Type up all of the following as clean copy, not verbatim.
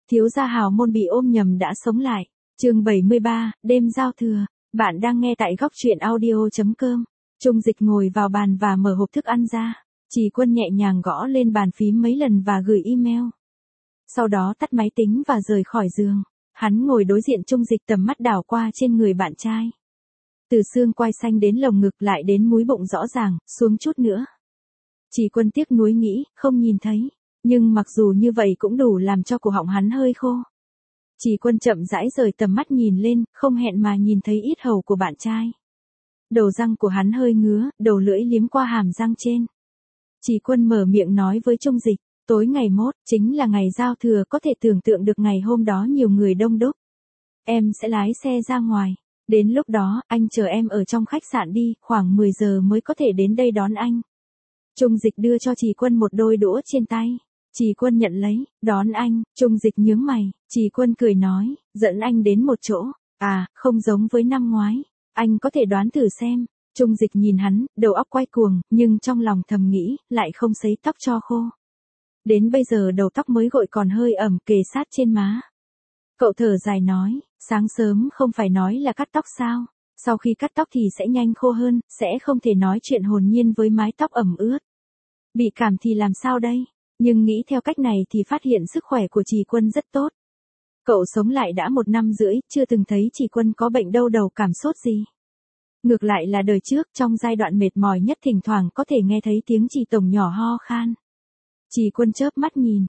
Thiếu gia hào môn bị ôm nhầm đã sống lại. Chương 73, đêm giao thừa. Bạn đang nghe tại góc truyện audio.com. Trung Dịch ngồi vào bàn và mở hộp thức ăn ra. Trì Quân nhẹ nhàng gõ lên bàn phím mấy lần và gửi email. Sau đó tắt máy tính và rời khỏi giường. Hắn ngồi đối diện Trung Dịch, tầm mắt đảo qua trên người bạn trai. Từ xương quai xanh đến lồng ngực lại đến múi bụng rõ ràng, xuống chút nữa. Trì Quân tiếc nuối nghĩ, không nhìn thấy. Nhưng mặc dù như vậy cũng đủ làm cho cổ họng hắn hơi khô. Trì Quân chậm rãi rời tầm mắt nhìn lên, không hẹn mà nhìn thấy yết hầu của bạn trai. Đầu răng của hắn hơi ngứa, đầu lưỡi liếm qua hàm răng trên. Trì Quân mở miệng nói với Trung Dịch, tối ngày mốt, chính là ngày giao thừa, có thể tưởng tượng được ngày hôm đó nhiều người đông đúc. Em sẽ lái xe ra ngoài. Đến lúc đó, anh chờ em ở trong khách sạn đi, khoảng 10 giờ mới có thể đến đây đón anh. Trung Dịch đưa cho Trì Quân một đôi đũa trên tay. Trì Quân nhận lấy, đón anh. Trung Dịch nhướng mày. Trì Quân cười nói, dẫn anh đến một chỗ. À, không giống với năm ngoái. Anh có thể đoán thử xem. Trung Dịch nhìn hắn, đầu óc quay cuồng, nhưng trong lòng thầm nghĩ, lại không sấy tóc cho khô. Đến bây giờ đầu tóc mới gội còn hơi ẩm kề sát trên má. Cậu thở dài nói, sáng sớm không phải nói là cắt tóc sao? Sau khi cắt tóc thì sẽ nhanh khô hơn, sẽ không thể nói chuyện hồn nhiên với mái tóc ẩm ướt. Bị cảm thì làm sao đây? Nhưng nghĩ theo cách này thì phát hiện sức khỏe của Trì Quân rất tốt. Cậu sống lại đã 1 năm rưỡi, chưa từng thấy Trì Quân có bệnh đau đầu cảm sốt gì. Ngược lại là đời trước, trong giai đoạn mệt mỏi nhất thỉnh thoảng có thể nghe thấy tiếng Trì Tổng nhỏ ho khan. Trì Quân chớp mắt nhìn,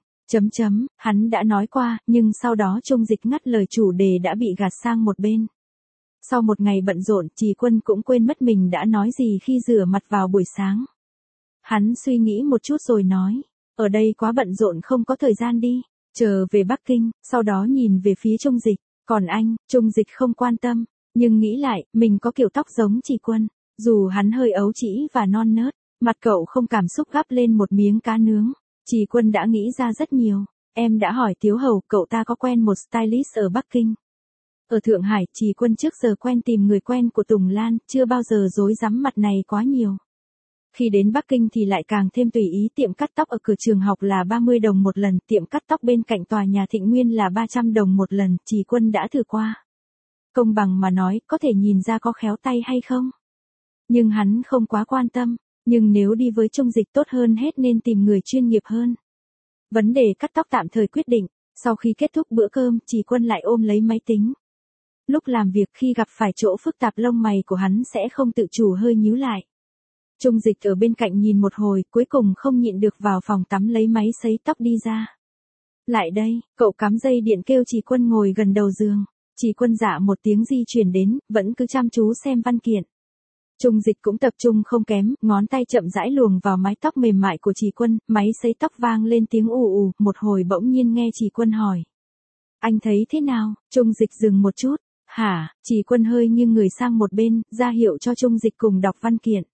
hắn đã nói qua, nhưng sau đó Trung Dịch ngắt lời chủ đề đã bị gạt sang một bên. Sau một ngày bận rộn, Trì Quân cũng quên mất mình đã nói gì khi rửa mặt vào buổi sáng. Hắn suy nghĩ một chút rồi nói, ở đây quá bận rộn không có thời gian đi, chờ về Bắc Kinh, sau đó nhìn về phía Trung Dịch, còn anh, Trung Dịch không quan tâm, nhưng nghĩ lại, mình có kiểu tóc giống Trì Quân, dù hắn hơi ấu trĩ và non nớt, mặt cậu không cảm xúc gắp lên một miếng cá nướng. Trì Quân đã nghĩ ra rất nhiều, em đã hỏi Tiếu Hầu, cậu ta có quen một stylist ở Bắc Kinh. Ở Thượng Hải, Trì Quân trước giờ quen tìm người quen của Tùng Lan, chưa bao giờ dối rắm mặt này quá nhiều. Khi đến Bắc Kinh thì lại càng thêm tùy ý, tiệm cắt tóc ở cửa trường học là 30 đồng một lần, tiệm cắt tóc bên cạnh tòa nhà Thịnh Nguyên là 300 đồng một lần, Trì Quân đã thử qua. Công bằng mà nói, có thể nhìn ra có khéo tay hay không. Nhưng hắn không quá quan tâm, nhưng nếu đi với Trung Dịch tốt hơn hết nên tìm người chuyên nghiệp hơn. Vấn đề cắt tóc tạm thời quyết định, sau khi kết thúc bữa cơm, Trì Quân lại ôm lấy máy tính. Lúc làm việc khi gặp phải chỗ phức tạp lông mày của hắn sẽ không tự chủ hơi nhíu lại. Trung Dịch ở bên cạnh nhìn một hồi, cuối cùng không nhịn được vào phòng tắm lấy máy sấy tóc đi ra. Lại đây, cậu cắm dây điện kêu Trì Quân ngồi gần đầu giường. Trì Quân dạ một tiếng di chuyển đến, vẫn cứ chăm chú xem văn kiện. Trung Dịch cũng tập trung không kém, ngón tay chậm rãi luồng vào mái tóc mềm mại của Trì Quân, máy sấy tóc vang lên tiếng ù ù, một hồi bỗng nhiên nghe Trì Quân hỏi. Anh thấy thế nào? Trung Dịch dừng một chút. Hả? Trì Quân hơi nghiêng người sang một bên, ra hiệu cho Trung Dịch cùng đọc văn kiện.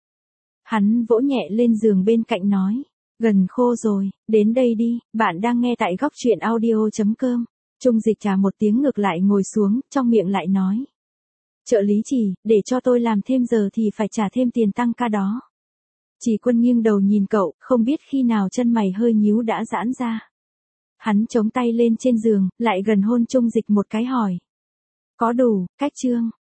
Hắn vỗ nhẹ lên giường bên cạnh nói. Gần khô rồi, đến đây đi, bạn đang nghe tại góc truyện audio.com. Trung Dịch chà một tiếng ngược lại ngồi xuống, trong miệng lại nói. Trợ lý Trì, để cho tôi làm thêm giờ thì phải trả thêm tiền tăng ca đó. Trì Quân nghiêng đầu nhìn cậu, không biết khi nào chân mày hơi nhíu đã giãn ra. Hắn chống tay lên trên giường, lại gần hôn Trung Dịch một cái hỏi. Có đủ, cách chương.